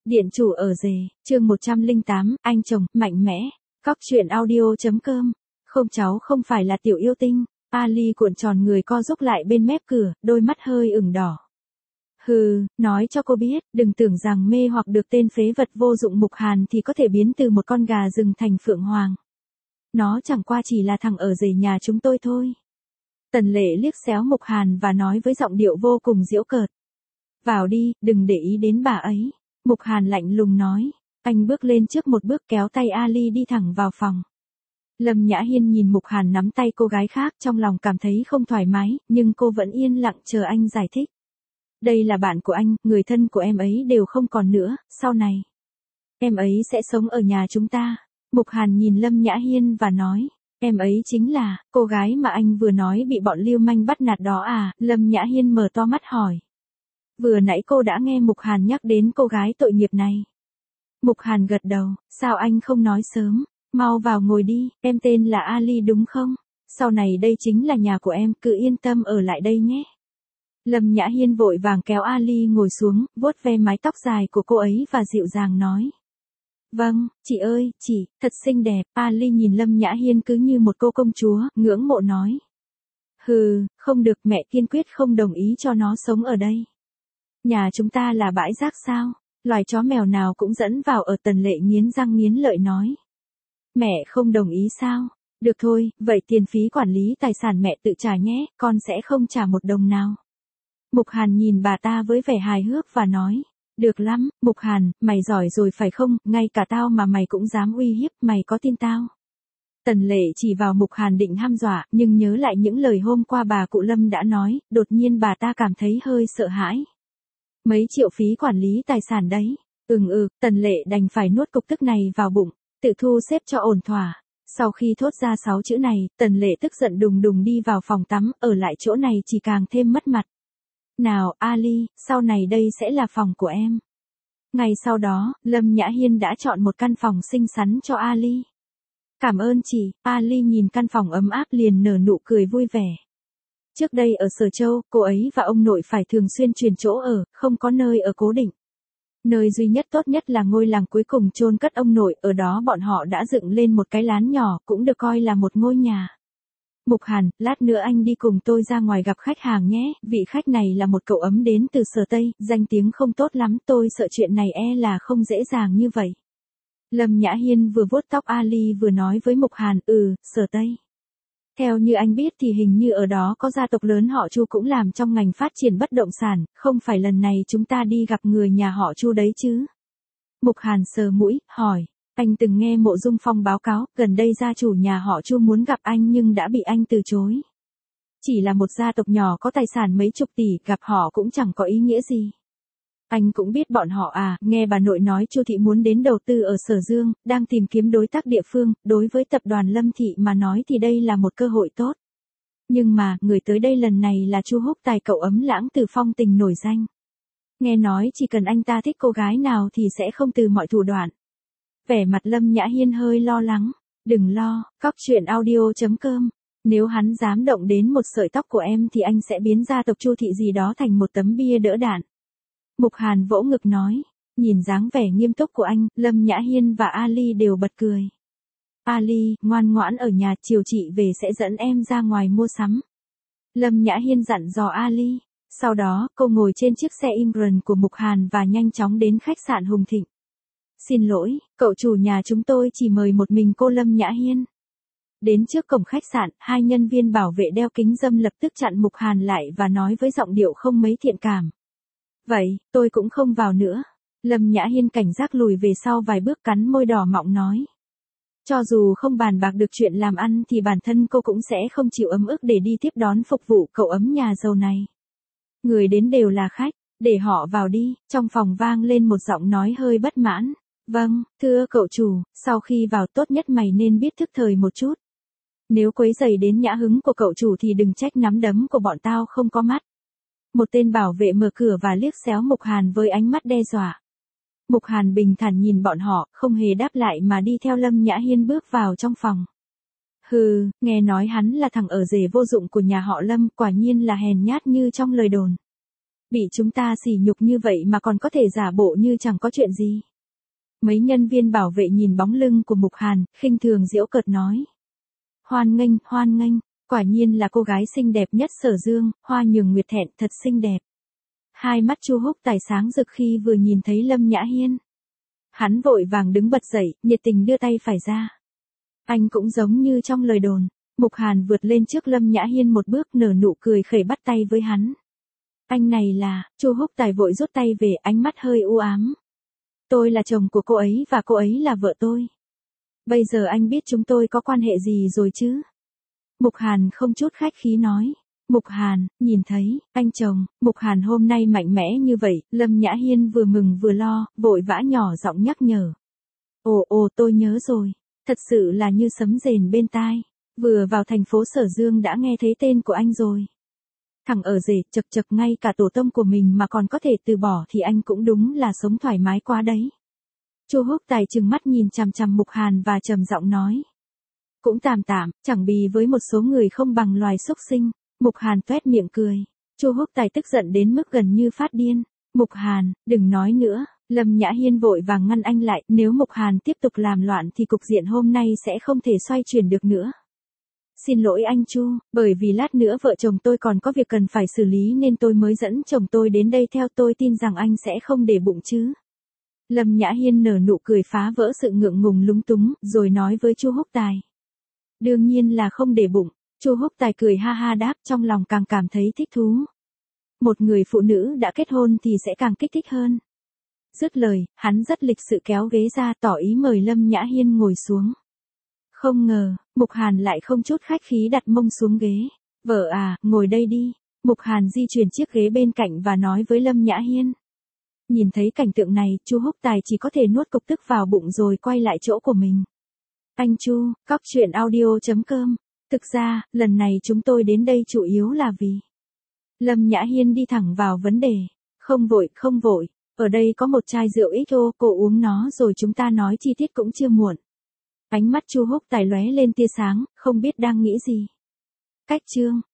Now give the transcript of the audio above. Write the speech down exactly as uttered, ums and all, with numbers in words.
Điện chủ ở rể, chương một trăm lẻ tám, anh chồng, mạnh mẽ. Cóc truyện audio.com. Không, cháu không phải là tiểu yêu tinh. Ali cuộn tròn người co rúm lại bên mép cửa, đôi mắt hơi ửng đỏ. Hừ, nói cho cô biết, đừng tưởng rằng mê hoặc được tên phế vật vô dụng Mục Hàn thì có thể biến từ một con gà rừng thành phượng hoàng. Nó chẳng qua chỉ là thằng ở rể nhà chúng tôi thôi. Tần Lệ liếc xéo Mục Hàn và nói với giọng điệu vô cùng giễu cợt. Vào đi, đừng để ý đến bà ấy. Mục Hàn lạnh lùng nói. Anh bước lên trước một bước kéo tay Ali đi thẳng vào phòng. Lâm Nhã Hiên nhìn Mục Hàn nắm tay cô gái khác trong lòng cảm thấy không thoải mái, nhưng cô vẫn yên lặng chờ anh giải thích. Đây là bạn của anh, người thân của em ấy đều không còn nữa, sau này. Em ấy sẽ sống ở nhà chúng ta. Mục Hàn nhìn Lâm Nhã Hiên và nói. Em ấy chính là, cô gái mà anh vừa nói bị bọn lưu manh bắt nạt đó à? Lâm Nhã Hiên mở to mắt hỏi. Vừa nãy cô đã nghe Mục Hàn nhắc đến cô gái tội nghiệp này. Mục Hàn gật đầu, sao anh không nói sớm, mau vào ngồi đi, em tên là Ali đúng không? Sau này đây chính là nhà của em, cứ yên tâm ở lại đây nhé. Lâm Nhã Hiên vội vàng kéo Ali ngồi xuống, vuốt ve mái tóc dài của cô ấy và dịu dàng nói. Vâng, chị ơi, chị, thật xinh đẹp. Ali nhìn Lâm Nhã Hiên cứ như một cô công chúa, ngưỡng mộ nói. Hừ, không được, mẹ kiên quyết không đồng ý cho nó sống ở đây. Nhà chúng ta là bãi rác sao? Loài chó mèo nào cũng dẫn vào ở. Tần Lệ nghiến răng nghiến lợi nói. Mẹ không đồng ý sao? Được thôi, vậy tiền phí quản lý tài sản mẹ tự trả nhé, con sẽ không trả một đồng nào. Mục Hàn nhìn bà ta với vẻ hài hước và nói. Được lắm, Mục Hàn, mày giỏi rồi phải không, ngay cả tao mà mày cũng dám uy hiếp, mày có tin tao? Tần Lệ chỉ vào Mục Hàn định hăm dọa, nhưng nhớ lại những lời hôm qua bà cụ Lâm đã nói, đột nhiên bà ta cảm thấy hơi sợ hãi. Mấy triệu phí quản lý tài sản đấy. Ừm ừ, Tần Lệ đành phải nuốt cục tức này vào bụng, tự thu xếp cho ổn thỏa. Sau khi thốt ra sáu chữ này, Tần Lệ tức giận đùng đùng đi vào phòng tắm, ở lại chỗ này chỉ càng thêm mất mặt. Nào, Ali, sau này đây sẽ là phòng của em. Ngày sau đó, Lâm Nhã Hiên đã chọn một căn phòng xinh xắn cho Ali. Cảm ơn chị. Ali nhìn căn phòng ấm áp liền nở nụ cười vui vẻ. Trước đây ở Sở Châu, cô ấy và ông nội phải thường xuyên chuyển chỗ ở, không có nơi ở cố định. Nơi duy nhất tốt nhất là ngôi làng cuối cùng chôn cất ông nội, ở đó bọn họ đã dựng lên một cái lán nhỏ, cũng được coi là một ngôi nhà. Mục Hàn, lát nữa anh đi cùng tôi ra ngoài gặp khách hàng nhé, vị khách này là một cậu ấm đến từ Sở Tây, danh tiếng không tốt lắm, tôi sợ chuyện này e là không dễ dàng như vậy. Lâm Nhã Hiên vừa vuốt tóc Ali vừa nói với Mục Hàn, ừ, Sở Tây. Theo như anh biết thì hình như ở đó có gia tộc lớn họ Chu cũng làm trong ngành phát triển bất động sản, không phải lần này chúng ta đi gặp người nhà họ Chu đấy chứ? Mục Hàn sờ mũi, hỏi. Anh từng nghe Mộ Dung Phong báo cáo, gần đây gia chủ nhà họ Chu muốn gặp anh nhưng đã bị anh từ chối. Chỉ là một gia tộc nhỏ có tài sản mấy chục tỷ, gặp họ cũng chẳng có ý nghĩa gì. Anh cũng biết bọn họ à, nghe bà nội nói Chu thị muốn đến đầu tư ở Sở Dương, đang tìm kiếm đối tác địa phương, đối với tập đoàn Lâm thị mà nói thì đây là một cơ hội tốt. Nhưng mà, người tới đây lần này là Chu Húc Tài, cậu ấm lãng từ Phong Tình nổi danh. Nghe nói chỉ cần anh ta thích cô gái nào thì sẽ không từ mọi thủ đoạn. Vẻ mặt Lâm Nhã Hiên hơi lo lắng. Đừng lo, cóc truyện audio.com. Nếu hắn dám động đến một sợi tóc của em thì anh sẽ biến gia tộc Chu thị gì đó thành một tấm bia đỡ đạn. Mục Hàn vỗ ngực nói. Nhìn dáng vẻ nghiêm túc của anh, Lâm Nhã Hiên và Ali đều bật cười. Ali, ngoan ngoãn ở nhà, chiều chị về sẽ dẫn em ra ngoài mua sắm. Lâm Nhã Hiên dặn dò Ali. Sau đó, cô ngồi trên chiếc xe Imran của Mục Hàn và nhanh chóng đến khách sạn Hùng Thịnh. Xin lỗi, cậu chủ nhà chúng tôi chỉ mời một mình cô Lâm Nhã Hiên. Đến trước cổng khách sạn, hai nhân viên bảo vệ đeo kính râm lập tức chặn Mục Hàn lại và nói với giọng điệu không mấy thiện cảm. Vậy, tôi cũng không vào nữa. Lâm Nhã Hiên cảnh giác lùi về sau vài bước, cắn môi đỏ mọng nói. Cho dù không bàn bạc được chuyện làm ăn thì bản thân cô cũng sẽ không chịu ấm ức để đi tiếp đón phục vụ cậu ấm nhà giàu này. Người đến đều là khách, để họ vào đi. Trong phòng vang lên một giọng nói hơi bất mãn. Vâng, thưa cậu chủ, sau khi vào tốt nhất mày nên biết thức thời một chút. Nếu quấy rầy đến nhã hứng của cậu chủ thì đừng trách nắm đấm của bọn tao không có mắt. Một tên bảo vệ mở cửa và liếc xéo Mục Hàn với ánh mắt đe dọa. Mục Hàn bình thản nhìn bọn họ, không hề đáp lại mà đi theo Lâm Nhã Hiên bước vào trong phòng. Hừ, nghe nói hắn là thằng ở rể vô dụng của nhà họ Lâm, quả nhiên là hèn nhát như trong lời đồn. Bị chúng ta sỉ nhục như vậy mà còn có thể giả bộ như chẳng có chuyện gì. Mấy nhân viên bảo vệ nhìn bóng lưng của Mục Hàn, khinh thường giễu cợt nói. Hoan nghênh, hoan nghênh, quả nhiên là cô gái xinh đẹp nhất Sở Dương, Hoa Nhường Nguyệt thẹn thật xinh đẹp. Hai mắt Chu Húc Tài sáng rực khi vừa nhìn thấy Lâm Nhã Hiên. Hắn vội vàng đứng bật dậy, nhiệt tình đưa tay phải ra. Anh cũng giống như trong lời đồn, Mục Hàn vượt lên trước Lâm Nhã Hiên một bước nở nụ cười khẩy bắt tay với hắn. Anh này là, Chu Húc Tài vội rút tay về, ánh mắt hơi u ám. Tôi là chồng của cô ấy và cô ấy là vợ tôi. Bây giờ anh biết chúng tôi có quan hệ gì rồi chứ? Mục Hàn không chút khách khí nói. Mục Hàn, nhìn thấy, anh chồng, Mục Hàn hôm nay mạnh mẽ như vậy, Lâm Nhã Hiên vừa mừng vừa lo, vội vã nhỏ giọng nhắc nhở. Ồ ồ tôi nhớ rồi, thật sự là như sấm rền bên tai, vừa vào thành phố Sở Dương đã nghe thấy tên của anh rồi. Thằng ở rể chật chật ngay cả tổ tông của mình mà còn có thể từ bỏ thì anh cũng đúng là sống thoải mái quá đấy. Chu Húc Tài trừng mắt nhìn chằm chằm Mục Hàn và trầm giọng nói. Cũng tạm tạm, chẳng bì với một số người không bằng loài súc sinh. Mục Hàn toét miệng cười. Chu Húc Tài tức giận đến mức gần như phát điên. Mục Hàn, đừng nói nữa. Lâm Nhã Hiên vội vàng ngăn anh lại. Nếu Mục Hàn tiếp tục làm loạn thì cục diện hôm nay sẽ không thể xoay chuyển được nữa. Xin lỗi anh Chu, bởi vì lát nữa vợ chồng tôi còn có việc cần phải xử lý nên tôi mới dẫn chồng tôi đến đây, theo tôi tin rằng anh sẽ không để bụng chứ. Lâm Nhã Hiên nở nụ cười phá vỡ sự ngượng ngùng lúng túng, rồi nói với Chu Húc Tài. Đương nhiên là không để bụng. Chu Húc Tài cười ha ha đáp, trong lòng càng cảm thấy thích thú. Một người phụ nữ đã kết hôn thì sẽ càng kích thích hơn. Dứt lời, hắn rất lịch sự kéo ghế ra tỏ ý mời Lâm Nhã Hiên ngồi xuống. Không ngờ, Mục Hàn lại không chút khách khí đặt mông xuống ghế. Vợ à, ngồi đây đi. Mục Hàn di chuyển chiếc ghế bên cạnh và nói với Lâm Nhã Hiên. Nhìn thấy cảnh tượng này, Chu Húc Tài chỉ có thể nuốt cục tức vào bụng rồi quay lại chỗ của mình. Anh Chu, cóc truyện audio chấm com. Thực ra, lần này chúng tôi đến đây chủ yếu là vì... Lâm Nhã Hiên đi thẳng vào vấn đề. Không vội, không vội. Ở đây có một chai rượu ích ô, cô uống nó rồi chúng ta nói chi tiết cũng chưa muộn. Ánh mắt Chu Húc Tài lóe lên tia sáng, không biết đang nghĩ gì. Cách chương.